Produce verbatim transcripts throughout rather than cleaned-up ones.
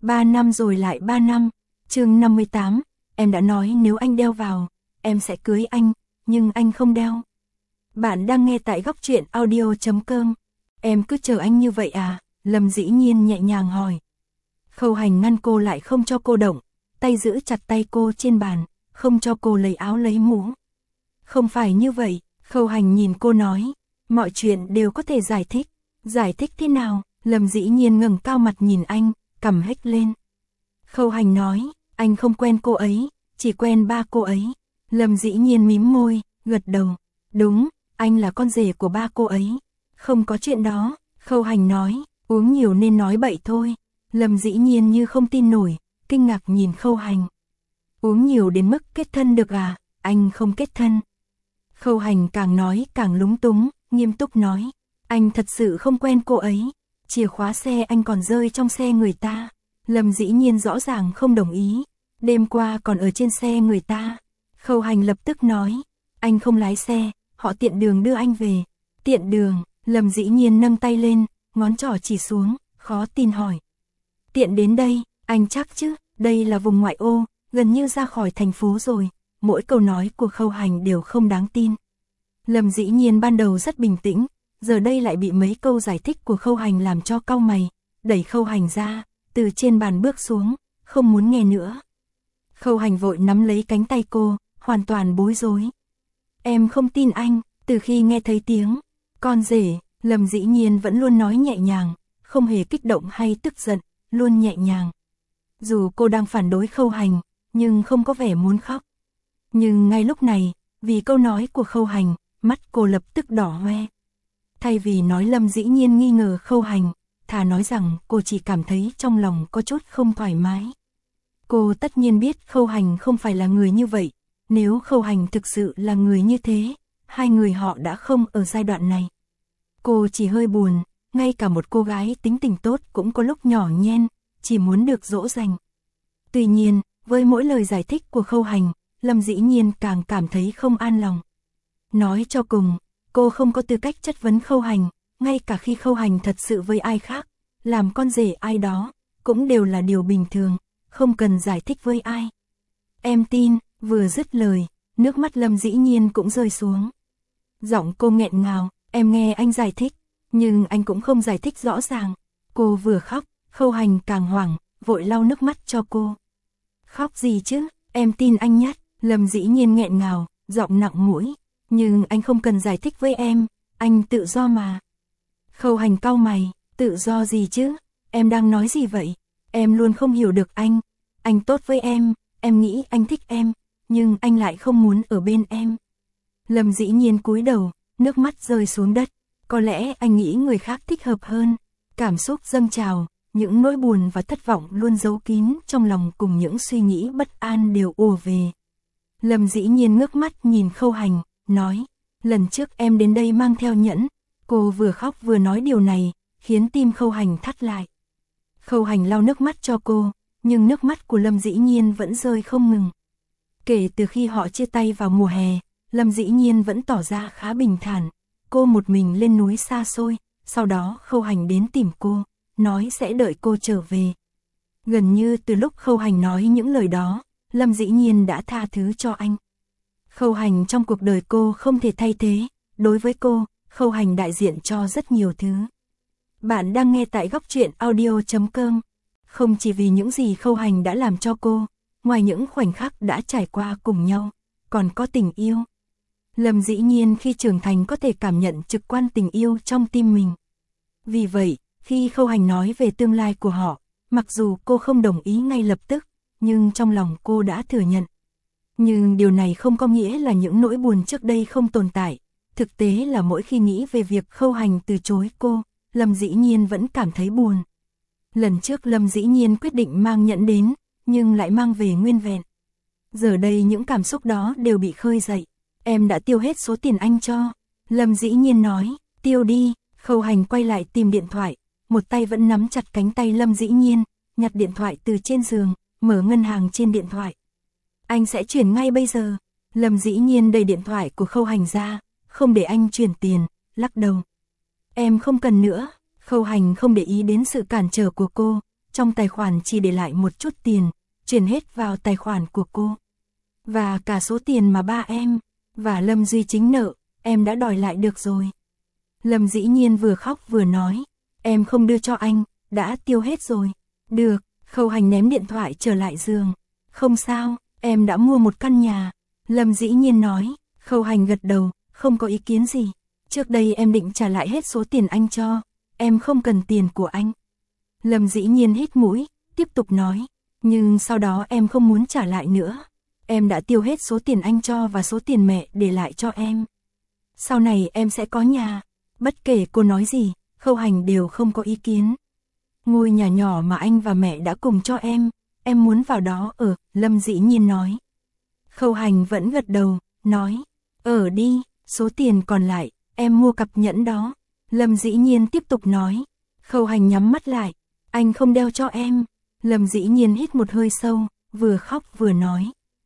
Ba năm rồi lại ba năm. Chương năm mươi tám, em đã nói nếu anh đeo vào, em sẽ cưới anh, nhưng anh không đeo. Bạn đang nghe tại góc truyện audio chấm com. Em cứ chờ anh như vậy à? Lâm Dĩ Nhiên nhẹ nhàng hỏi. Khâu Hành ngăn cô lại không cho cô động, tay giữ chặt tay cô trên bàn, không cho cô lấy áo lấy mũ. Không phải như vậy, Khâu Hành nhìn cô nói, mọi chuyện đều có thể giải thích. Giải thích thế nào? Lâm Dĩ Nhiên ngẩng cao mặt nhìn anh, cằm hếch lên. Khâu Hành nói, anh không quen cô ấy, chỉ quen ba cô ấy. Lâm Dĩ Nhiên mím môi, gật đầu. Đúng, anh là con rể của ba cô ấy. Không có chuyện đó, Khâu Hành nói, uống nhiều nên nói bậy thôi. Lâm Dĩ Nhiên như không tin nổi, kinh ngạc nhìn Khâu Hành. Uống nhiều đến mức kết thân được à? Anh không kết thân. Khâu Hành càng nói càng lúng túng, nghiêm túc nói, anh thật sự không quen cô ấy. Chìa khóa xe anh còn rơi trong xe người ta. Lâm Dĩ Nhiên rõ ràng không đồng ý. Đêm qua còn ở trên xe người ta. Khâu Hành lập tức nói, anh không lái xe, họ tiện đường đưa anh về. Tiện đường? Lâm Dĩ Nhiên nâng tay lên, ngón trỏ chỉ xuống, khó tin hỏi. Tiện đến đây, anh chắc chứ? Đây là vùng ngoại ô, gần như ra khỏi thành phố rồi. Mỗi câu nói của Khâu Hành đều không đáng tin. Lâm Dĩ Nhiên ban đầu rất bình tĩnh, giờ đây lại bị mấy câu giải thích của Khâu Hành làm cho cau mày, đẩy Khâu Hành ra, từ trên bàn bước xuống, không muốn nghe nữa. Khâu Hành vội nắm lấy cánh tay cô, hoàn toàn bối rối. Em không tin anh. Từ khi nghe thấy tiếng con rể, Lâm Dĩ Nhiên vẫn luôn nói nhẹ nhàng, không hề kích động hay tức giận, luôn nhẹ nhàng. Dù cô đang phản đối Khâu Hành, nhưng không có vẻ muốn khóc. Nhưng ngay lúc này, vì câu nói của Khâu Hành, mắt cô lập tức đỏ hoe. Thay vì nói Lâm Dĩ Nhiên nghi ngờ Khâu Hành, thà nói rằng cô chỉ cảm thấy trong lòng có chút không thoải mái. Cô tất nhiên biết Khâu Hành không phải là người như vậy. Nếu Khâu Hành thực sự là người như thế, hai người họ đã không ở giai đoạn này. Cô chỉ hơi buồn, ngay cả một cô gái tính tình tốt cũng có lúc nhỏ nhen, chỉ muốn được dỗ dành. Tuy nhiên, với mỗi lời giải thích của Khâu Hành, Lâm Dĩ Nhiên càng cảm thấy không an lòng. Nói cho cùng, cô không có tư cách chất vấn Khâu Hành, ngay cả khi Khâu Hành thật sự với ai khác, làm con rể ai đó, cũng đều là điều bình thường, không cần giải thích với ai. Em tin. Vừa dứt lời, nước mắt Lâm Dĩ Nhiên cũng rơi xuống. Giọng cô nghẹn ngào, em nghe anh giải thích, nhưng anh cũng không giải thích rõ ràng. Cô vừa khóc, Khâu Hành càng hoảng, vội lau nước mắt cho cô. Khóc gì chứ, em tin anh nhất. Lâm Dĩ Nhiên nghẹn ngào, giọng nặng mũi, nhưng anh không cần giải thích với em, anh tự do mà. Khâu Hành cau mày, tự do gì chứ, em đang nói gì vậy? Em luôn không hiểu được anh, anh tốt với em, em nghĩ anh thích em, nhưng anh lại không muốn ở bên em. Lâm Dĩ Nhiên cúi đầu, nước mắt rơi xuống đất, có lẽ anh nghĩ người khác thích hợp hơn. Cảm xúc dâng trào, những nỗi buồn và thất vọng luôn giấu kín trong lòng cùng những suy nghĩ bất an đều ùa về. Lâm Dĩ Nhiên ngước mắt nhìn Khâu Hành, nói, lần trước em đến đây mang theo nhẫn. Cô vừa khóc vừa nói điều này, khiến tim Khâu Hành thắt lại. Khâu Hành lau nước mắt cho cô, nhưng nước mắt của Lâm Dĩ Nhiên vẫn rơi không ngừng. Kể từ khi họ chia tay vào mùa hè, Lâm Dĩ Nhiên vẫn tỏ ra khá bình thản. Cô một mình lên núi xa xôi, sau đó Khâu Hành đến tìm cô, nói sẽ đợi cô trở về. Gần như từ lúc Khâu Hành nói những lời đó, Lâm Dĩ Nhiên đã tha thứ cho anh. Khâu Hành trong cuộc đời cô không thể thay thế, đối với cô, Khâu Hành đại diện cho rất nhiều thứ. Bạn đang nghe tại góc truyện audio chấm com. Không chỉ vì những gì Khâu Hành đã làm cho cô, ngoài những khoảnh khắc đã trải qua cùng nhau, còn có tình yêu. Lâm Dĩ Nhiên khi trưởng thành có thể cảm nhận trực quan tình yêu trong tim mình. Vì vậy, khi Khâu Hành nói về tương lai của họ, mặc dù cô không đồng ý ngay lập tức, nhưng trong lòng cô đã thừa nhận. Nhưng điều này không có nghĩa là những nỗi buồn trước đây không tồn tại. Thực tế là mỗi khi nghĩ về việc Khâu Hành từ chối cô, Lâm Dĩ Nhiên vẫn cảm thấy buồn. Lần trước Lâm Dĩ Nhiên quyết định mang nhẫn đến, nhưng lại mang về nguyên vẹn. Giờ đây những cảm xúc đó đều bị khơi dậy. Em đã tiêu hết số tiền anh cho. Lâm Dĩ Nhiên nói, tiêu đi. Khâu Hành quay lại tìm điện thoại, một tay vẫn nắm chặt cánh tay Lâm Dĩ Nhiên, nhặt điện thoại từ trên giường, mở ngân hàng trên điện thoại. Anh sẽ chuyển ngay bây giờ. Lâm Dĩ Nhiên đẩy điện thoại của Khâu Hành ra, không để anh chuyển tiền, lắc đầu. Em không cần nữa. Khâu Hành không để ý đến sự cản trở của cô, trong tài khoản chỉ để lại một chút tiền, chuyển hết vào tài khoản của cô. Và cả số tiền mà ba em và Lâm Duy Chính nợ, em đã đòi lại được rồi. Lâm Dĩ Nhiên vừa khóc vừa nói, em không đưa cho anh, đã tiêu hết rồi. Được, Khâu Hành ném điện thoại trở lại giường. Không sao, em đã mua một căn nhà. Lâm Dĩ Nhiên nói. Khâu Hành gật đầu, không có ý kiến gì. Trước đây em định trả lại hết số tiền anh cho, em không cần tiền của anh. Lâm Dĩ Nhiên hít mũi, tiếp tục nói, nhưng sau đó em không muốn trả lại nữa. Em đã tiêu hết số tiền anh cho và số tiền mẹ để lại cho em. Sau này em sẽ có nhà. Bất kể cô nói gì, Khâu Hành đều không có ý kiến. Ngôi nhà nhỏ mà anh và mẹ đã cùng cho em, em muốn vào đó ở, Lâm Dĩ Nhiên nói. Khâu Hành vẫn gật đầu, nói, ở đi, số tiền còn lại, em mua cặp nhẫn đó. Lâm Dĩ Nhiên tiếp tục nói. Khâu Hành nhắm mắt lại, anh không đeo cho em. Lâm Dĩ Nhiên hít một hơi sâu, vừa khóc vừa nói.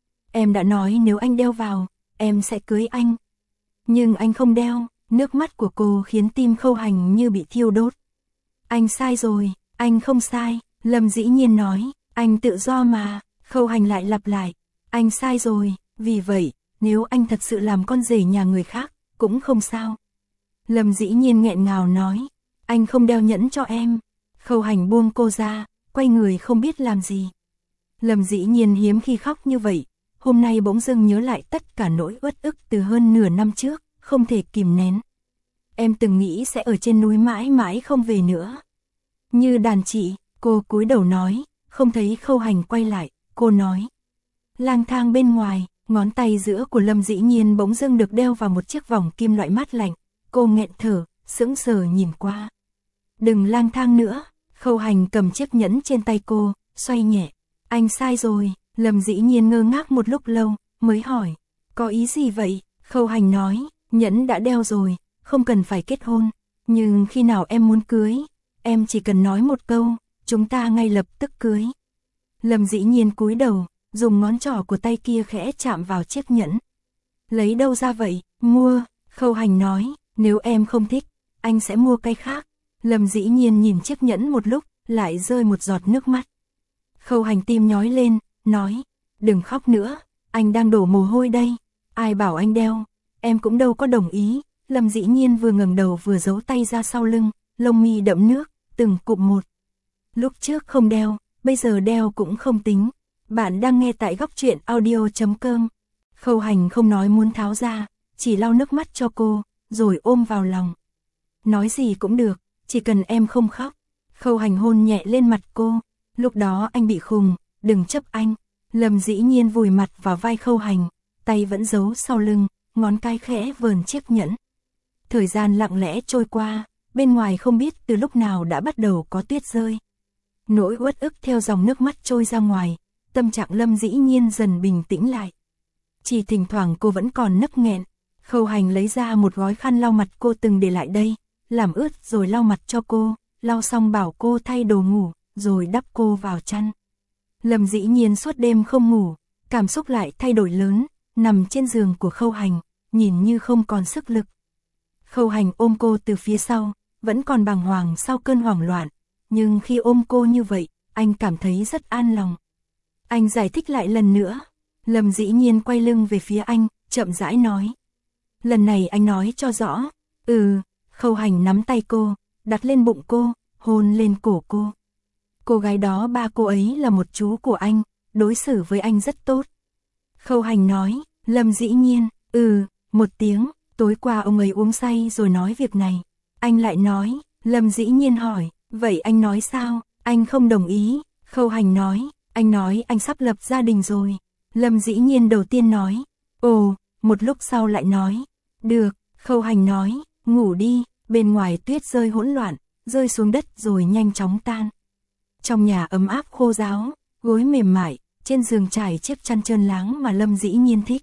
Em đã nói nếu anh đeo vào, em sẽ cưới anh. Nhưng anh không đeo, nước mắt của cô khiến tim Khâu Hành như bị thiêu đốt. Anh sai rồi, anh không sai, Lâm Dĩ Nhiên nói, anh tự do mà. Khâu Hành lại lặp lại, anh sai rồi, vì vậy, nếu anh thật sự làm con rể nhà người khác, cũng không sao. Lâm Dĩ Nhiên nghẹn ngào nói, anh không đeo nhẫn cho em. Khâu Hành buông cô ra, quay người không biết làm gì. Lâm Dĩ Nhiên hiếm khi khóc như vậy, hôm nay bỗng dưng nhớ lại tất cả nỗi uất ức từ hơn nửa năm trước, không thể kìm nén. Em từng nghĩ sẽ ở trên núi mãi mãi không về nữa. Như đàn chị, cô cúi đầu nói, không thấy Khâu Hành quay lại, cô nói. Lang thang bên ngoài, ngón tay giữa của Lâm Dĩ Nhiên bỗng dưng được đeo vào một chiếc vòng kim loại mát lạnh, cô nghẹn thở, sững sờ nhìn qua. Đừng lang thang nữa, Khâu Hành cầm chiếc nhẫn trên tay cô, xoay nhẹ. Anh sai rồi, Lâm Dĩ Nhiên ngơ ngác một lúc lâu, mới hỏi, có ý gì vậy? Khâu Hành nói, nhẫn đã đeo rồi, không cần phải kết hôn, nhưng khi nào em muốn cưới, em chỉ cần nói một câu, chúng ta ngay lập tức cưới. Lâm Dĩ Nhiên cúi đầu, dùng ngón trỏ của tay kia khẽ chạm vào chiếc nhẫn. Lấy đâu ra vậy? Mua, Khâu Hành nói, nếu em không thích, anh sẽ mua cái khác. Lâm Dĩ Nhiên nhìn chiếc nhẫn một lúc, lại rơi một giọt nước mắt. Khâu Hành tim nhói lên, nói, đừng khóc nữa, anh đang đổ mồ hôi đây, ai bảo anh đeo, em cũng đâu có đồng ý. Lâm Dĩ Nhiên vừa ngẩng đầu vừa giấu tay ra sau lưng, lông mi đẫm nước, từng cụm một. Lúc trước không đeo, bây giờ đeo cũng không tính. Bạn đang nghe tại góc truyện audio chấm com. Khâu Hành không nói muốn tháo ra, chỉ lau nước mắt cho cô, rồi ôm vào lòng. Nói gì cũng được, chỉ cần em không khóc. Khâu Hành hôn nhẹ lên mặt cô, lúc đó anh bị khùng, đừng chấp anh. Lâm Dĩ Nhiên vùi mặt vào vai Khâu Hành, tay vẫn giấu sau lưng, ngón cái khẽ vờn chiếc nhẫn. Thời gian lặng lẽ trôi qua, bên ngoài không biết từ lúc nào đã bắt đầu có tuyết rơi. Nỗi uất ức theo dòng nước mắt trôi ra ngoài, tâm trạng Lâm Dĩ Nhiên dần bình tĩnh lại. Chỉ thỉnh thoảng cô vẫn còn nấc nghẹn. Khâu Hành lấy ra một gói khăn lau mặt cô từng để lại đây, làm ướt rồi lau mặt cho cô, lau xong bảo cô thay đồ ngủ, rồi đắp cô vào chăn. Lâm Dĩ Nhiên suốt đêm không ngủ, cảm xúc lại thay đổi lớn, nằm trên giường của Khâu Hành, nhìn như không còn sức lực. Khâu Hành ôm cô từ phía sau, vẫn còn bàng hoàng sau cơn hoảng loạn, nhưng khi ôm cô như vậy, anh cảm thấy rất an lòng. Anh giải thích lại lần nữa. Lâm Dĩ Nhiên quay lưng về phía anh, chậm rãi nói. Lần này anh nói cho rõ. Ừ, Khâu Hành nắm tay cô, đặt lên bụng cô, hôn lên cổ cô. Cô gái đó ba cô ấy là một chú của anh, đối xử với anh rất tốt. Khâu Hành nói, Lâm Dĩ Nhiên, ừ, một tiếng, tối qua ông ấy uống say rồi nói việc này. Anh lại nói, Lâm Dĩ Nhiên hỏi, vậy anh nói sao? Anh không đồng ý. Khâu Hành nói, anh nói anh sắp lập gia đình rồi. Lâm Dĩ Nhiên đầu tiên nói, ồ, một lúc sau lại nói, được. Khâu Hành nói, ngủ đi. Bên ngoài tuyết rơi hỗn loạn, rơi xuống đất rồi nhanh chóng tan. Trong nhà ấm áp khô ráo, gối mềm mại, trên giường trải chiếc chăn trơn láng mà Lâm Dĩ Nhiên thích.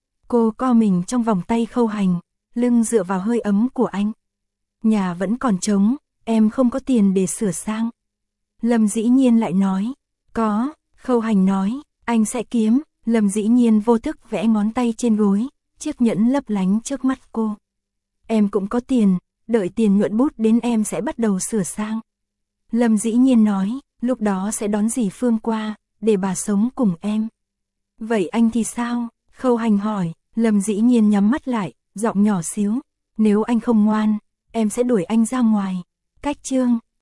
Cô co mình trong vòng tay Khâu Hành, lưng dựa vào hơi ấm của anh. Nhà vẫn còn trống, em không có tiền để sửa sang. Lâm Dĩ Nhiên lại nói, có. Khâu Hành nói, anh sẽ kiếm. Lâm Dĩ Nhiên vô thức vẽ ngón tay trên gối, chiếc nhẫn lấp lánh trước mắt cô. Em cũng có tiền, đợi tiền nhuận bút đến em sẽ bắt đầu sửa sang. Lâm Dĩ Nhiên nói, lúc đó sẽ đón dì Phương qua, để bà sống cùng em. Vậy anh thì sao? Khâu Hành hỏi. Lâm dĩ nhiên nhắm mắt lại, giọng nhỏ xíu. Nếu anh không ngoan, em sẽ đuổi anh ra ngoài. Cách Trương.